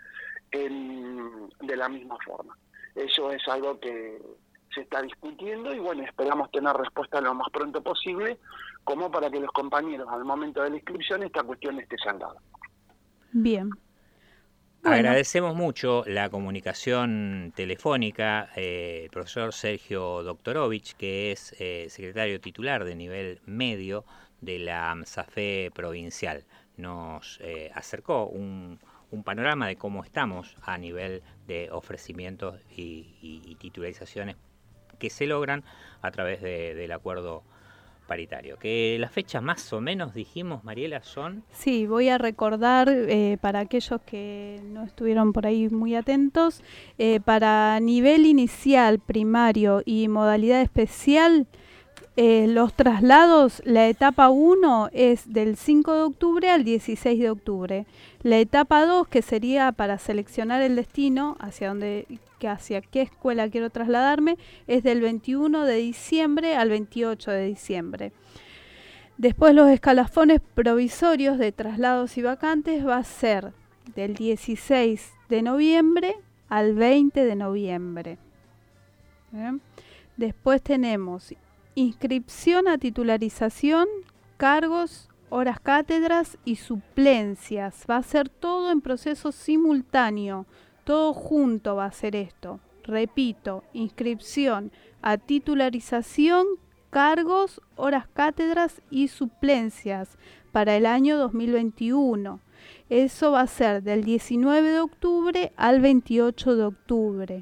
en, de la misma forma. Eso es algo que se está discutiendo y bueno, esperamos tener respuesta lo más pronto posible, como para que los compañeros al momento de la inscripción esta cuestión esté saldada. Bien. Bueno. Agradecemos mucho la comunicación telefónica, eh, el profesor Sergio Doktorovich, que es eh, secretario titular de nivel medio de la AMSAFE provincial. Nos eh, acercó un, un panorama de cómo estamos a nivel de ofrecimientos y, y, y titularizaciones que se logran a través de, del acuerdo paritario. Que las fechas más o menos, dijimos, Mariela, son... Sí, voy a recordar eh, para aquellos que no estuvieron por ahí muy atentos, eh, para nivel inicial, primario y modalidad especial, eh, los traslados, la etapa uno es del cinco de octubre al dieciséis de octubre. La etapa dos, que sería para seleccionar el destino, hacia dónde, que hacia qué escuela quiero trasladarme, es del veintiuno de diciembre al veintiocho de diciembre. Después los escalafones provisorios de traslados y vacantes va a ser del dieciséis de noviembre al veinte de noviembre. ¿Bien? Después tenemos inscripción a titularización, cargos, horas cátedras y suplencias. Va a ser todo en proceso simultáneo, todo junto va a ser esto. Repito, inscripción a titularización, cargos, horas cátedras y suplencias para el año dos mil veintiuno. Eso va a ser del diecinueve de octubre al veintiocho de octubre.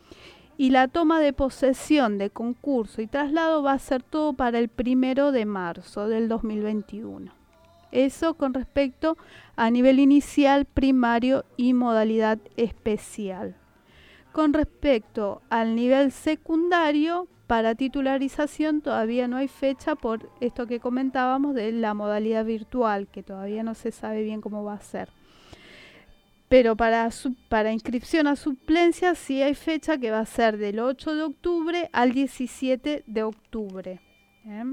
Y la toma de posesión de concurso y traslado va a ser todo para el primero de marzo del dos mil veintiuno. Eso con respecto a nivel inicial, primario y modalidad especial. Con respecto al nivel secundario, para titularización todavía no hay fecha por esto que comentábamos de la modalidad virtual, que todavía no se sabe bien cómo va a ser. Pero para, su, para inscripción a suplencias sí hay fecha, que va a ser del ocho de octubre al diecisiete de octubre. ¿eh?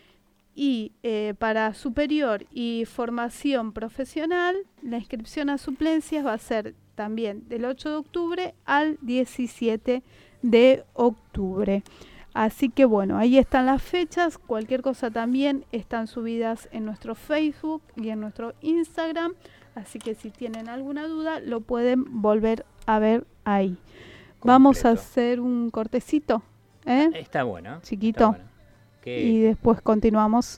Y eh, para superior y formación profesional, la inscripción a suplencias va a ser también del ocho de octubre al diecisiete de octubre. Así que bueno, ahí están las fechas. Cualquier cosa también están subidas en nuestro Facebook y en nuestro Instagram. Así que si tienen alguna duda, lo pueden volver a ver ahí. Completo. Vamos a hacer un cortecito. ¿eh? Está bueno. Chiquito. Está bueno. ¿Qué? Y después continuamos.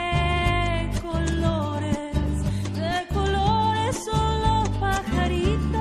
Son los pajaritos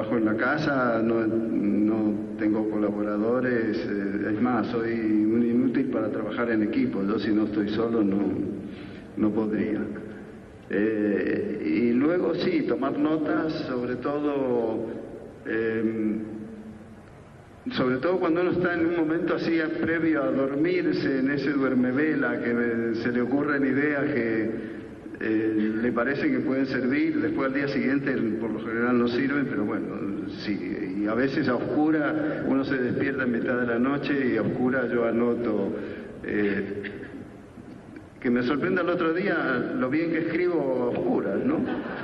trabajo en la casa, no, no tengo colaboradores, eh, es más, soy un inútil para trabajar en equipo, yo si no estoy solo no, no podría. Eh, y luego sí, tomar notas, sobre todo, eh, sobre todo cuando uno está en un momento así previo a dormirse, en ese duermevela, que se le ocurren ideas que Eh, le parece que pueden servir, después al día siguiente por lo general no sirven, pero bueno, sí, y a veces a oscura uno se despierta en mitad de la noche y a oscura yo anoto, eh, que me sorprende el otro día lo bien que escribo a oscuras, ¿no?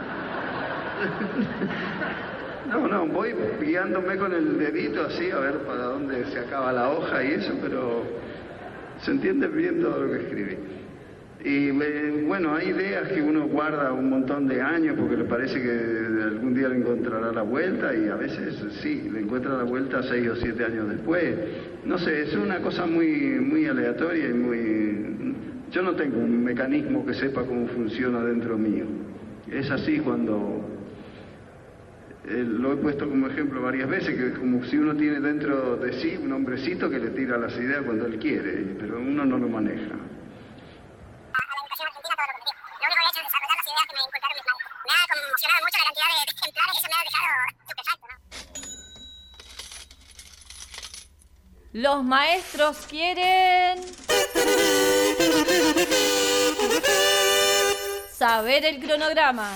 No, no, voy guiándome con el dedito así a ver para dónde se acaba la hoja y eso, pero se entiende bien todo lo que escribí. Y eh, bueno, hay ideas que uno guarda un montón de años porque le parece que algún día le encontrará la vuelta y a veces sí, le encuentra la vuelta seis o siete años después. No sé, es una cosa muy, muy aleatoria y muy... Yo no tengo un mecanismo que sepa cómo funciona dentro mío. Es así cuando... Eh, lo he puesto como ejemplo varias veces, que es como si uno tiene dentro de sí un hombrecito que le tira las ideas cuando él quiere, pero uno no lo maneja. Los maestros quieren saber el cronograma.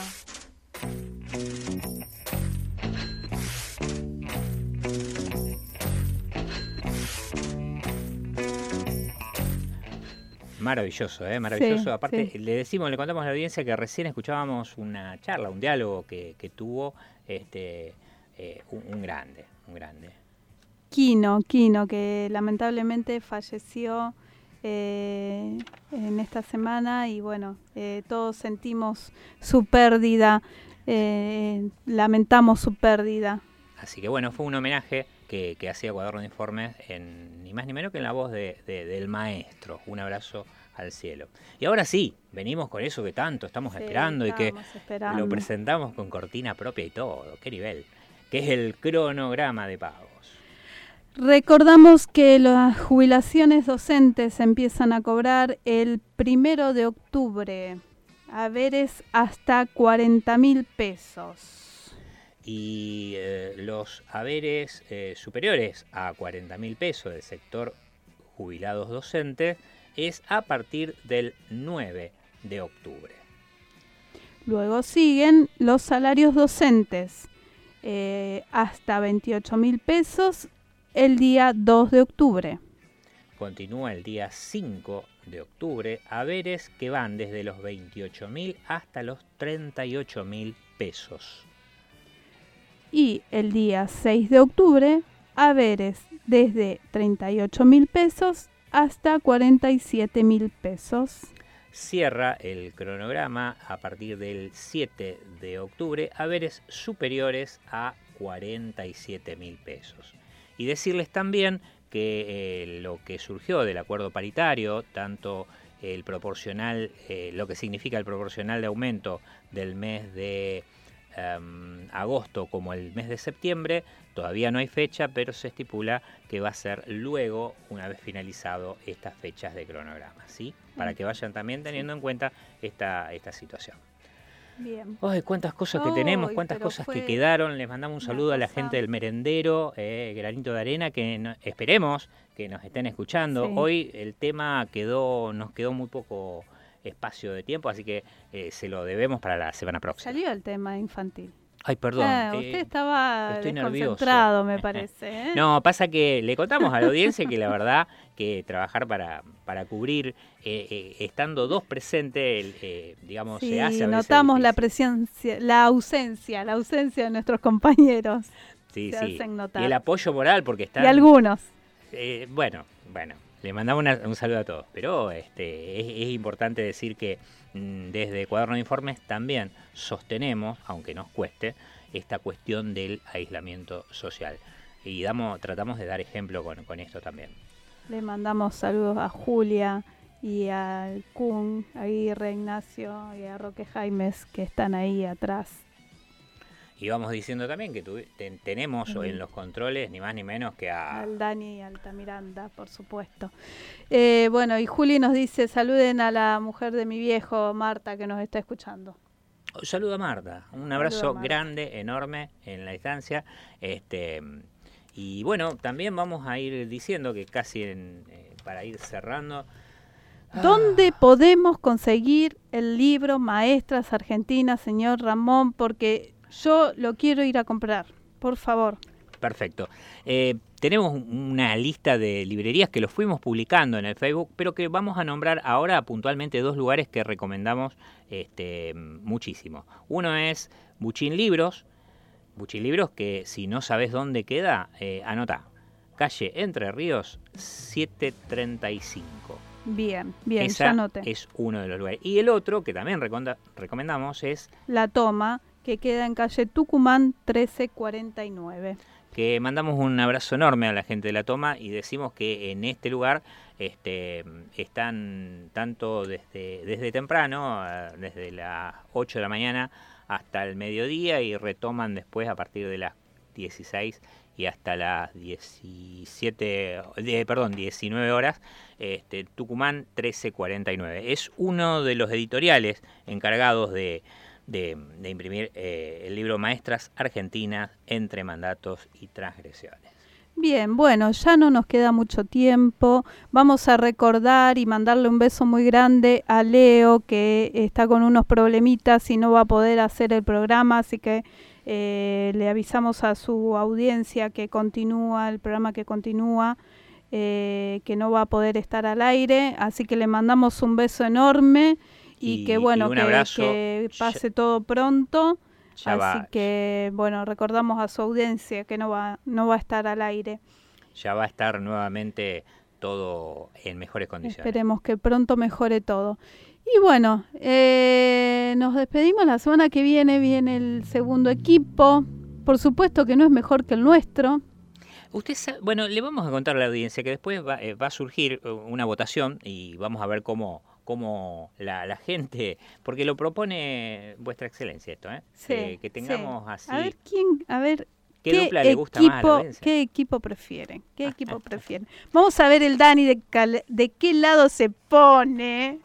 Maravilloso, ¿eh? Maravilloso. Sí, Aparte, sí. le decimos, le contamos a la audiencia que recién escuchábamos una charla, un diálogo que, que tuvo este eh, un, un grande, un grande. Quino, Quino, que lamentablemente falleció eh, en esta semana y bueno, eh, todos sentimos su pérdida, eh, lamentamos su pérdida. Así que bueno, fue un homenaje que, que hacía Cuaderno de Informes en ni más ni menos que en la voz de, de, del maestro. Un abrazo al cielo. Y ahora sí, venimos con eso que tanto estamos Sí, esperando y que estamos esperando. lo presentamos con cortina propia y todo. Qué nivel. Que es el cronograma de pagos. Recordamos que las jubilaciones docentes empiezan a cobrar el primero de octubre. Haberes hasta cuarenta mil pesos. Y eh, los haberes eh, superiores a cuarenta mil pesos del sector jubilados docentes es a partir del nueve de octubre. Luego siguen los salarios docentes eh, hasta veintiocho mil pesos el día dos de octubre. Continúa el día cinco de octubre, haberes que van desde los veintiocho mil hasta los treinta y ocho mil pesos. Y el día seis de octubre, haberes desde treinta y ocho mil pesos hasta cuarenta y siete mil pesos. Cierra el cronograma a partir del siete de octubre, haberes superiores a cuarenta y siete mil pesos. Y decirles también que eh, lo que surgió del acuerdo paritario, tanto el proporcional, eh, lo que significa el proporcional de aumento del mes de um, agosto como el mes de septiembre, todavía no hay fecha, pero se estipula que va a ser luego, una vez finalizado estas fechas de cronograma, ¿sí? Para que vayan también teniendo en cuenta esta, esta situación. Bien. Ay, cuántas cosas que Ay, tenemos, cuántas pero cosas fue que quedaron. Les mandamos un una saludo a la cosa- gente del merendero, eh, Granito de Arena, que no- esperemos que nos estén escuchando. Sí. Hoy el tema quedó, nos quedó muy poco espacio de tiempo, así que eh, se lo debemos para la semana próxima. Salió el tema infantil. Ay, perdón. Ah, eh, usted estaba estoy desconcentrado, nervioso. me parece. ¿eh? No, pasa que le contamos a la audiencia que la verdad que trabajar para, para cubrir, eh, eh, estando dos presentes, el, eh, digamos, Sí, se hace a veces notamos la difícil. presencia, la ausencia, la ausencia de nuestros compañeros. Sí, se sí. hacen notar. Y el apoyo moral, porque están... Y algunos. Eh, bueno, bueno, le mandamos una- un saludo a todos. Pero este, es, es importante decir que mm, desde Cuaderno de Informes también sostenemos, aunque nos cueste, esta cuestión del aislamiento social. Y damos, tratamos de dar ejemplo con, con esto también. Le mandamos saludos a Julia y al Kun, a Aguirre, Ignacio y a Roque Jaimes, que están ahí atrás. Y vamos diciendo también que tuvi- ten- tenemos Mm. en los controles ni más ni menos que a... Al Dani Altamiranda, por supuesto. Eh, bueno, y Juli nos dice, saluden a la mujer de mi viejo, Marta, que nos está escuchando. Un saludo a Marta, un abrazo Saludo a Marta. grande, enorme en la distancia. Este, y bueno, también vamos a ir diciendo que casi en, eh, para ir cerrando... ¿Dónde podemos conseguir el libro Maestras Argentinas, señor Ramón? Porque yo lo quiero ir a comprar, por favor. Perfecto. Eh, tenemos una lista de librerías que los fuimos publicando en el Facebook, pero que vamos a nombrar ahora puntualmente dos lugares que recomendamos este, muchísimo. Uno es Buchín Libros. Buchín Libros, que si no sabes dónde queda, eh, anota. Calle Entre Ríos setecientos treinta y cinco. Bien, bien, Esa ya anoté. es uno de los lugares. Y el otro que también reconda- recomendamos es La Toma, que queda en calle Tucumán trece cuarenta y nueve. que mandamos un abrazo enorme a la gente de La Toma y decimos que en este lugar este, están tanto desde, desde temprano, eh, desde las ocho de la mañana hasta el mediodía, y retoman después a partir de las dieciséis y hasta las diecisiete, eh, perdón, diecinueve horas, este, Tucumán trece cuarenta y nueve. Es uno de los editoriales encargados de, de, de imprimir eh, el libro Maestras Argentinas entre mandatos y transgresiones. Bien, bueno, ya no nos queda mucho tiempo. Vamos a recordar y mandarle un beso muy grande a Leo, que está con unos problemitas y no va a poder hacer el programa, así que eh, le avisamos a su audiencia que continúa, el programa que continúa, eh, que no va a poder estar al aire, así que le mandamos un beso enorme y, Y- que bueno, y un que, abrazo. que pase todo pronto. Ya Así va, que, bueno, recordamos a su audiencia que no va, no va a estar al aire. ya va a estar nuevamente todo en mejores condiciones. Esperemos que pronto mejore todo. Y bueno, eh, nos despedimos. La semana que viene viene el segundo equipo. Por supuesto que no es mejor que el nuestro. Usted sabe- bueno, le vamos a contar a la audiencia que después va, eh, va a surgir eh, una votación y vamos a ver cómo, cómo la, la gente, porque lo propone vuestra excelencia esto, ¿eh? Sí, que, que tengamos sí. así... A ver quién, a ver ¿Qué dupla le gusta más a la equipo, audiencia? qué equipo prefieren, qué equipo prefieren. Vamos a ver el Dani de, cal- de qué lado se pone.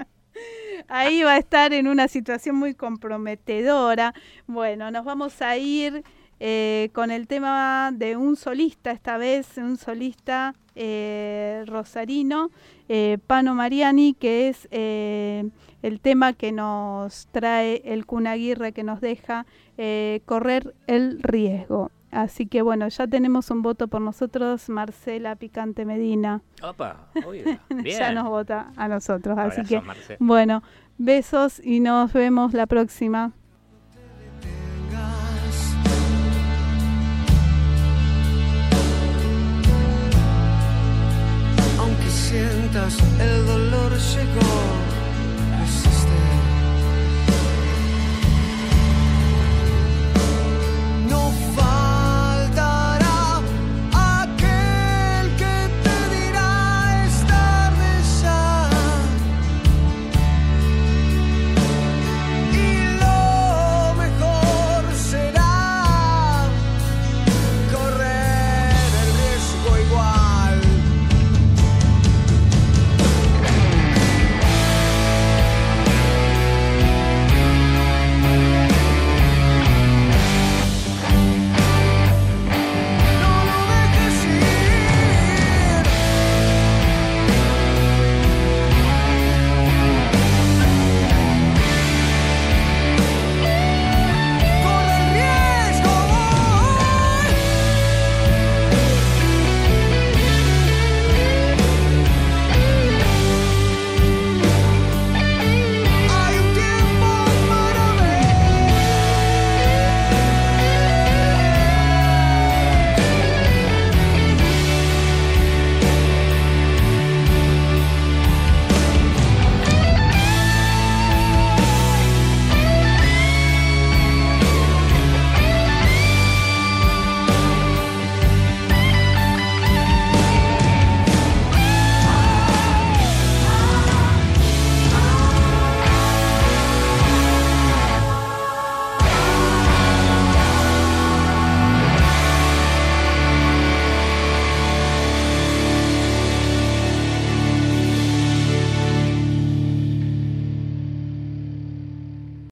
Ahí va a estar en una situación muy comprometedora. Bueno, nos vamos a ir eh, con el tema de un solista, esta vez un solista eh, rosarino, eh, Pano Mariani, que es eh, el tema que nos trae el Kun Aguirre, que nos deja eh, correr el riesgo. Así que bueno, ya tenemos un voto por nosotros, Marcela Picante Medina. Opa, oiga, bien. Ya nos vota a nosotros. Así Abrazo, que Marce. bueno, besos y nos vemos la próxima.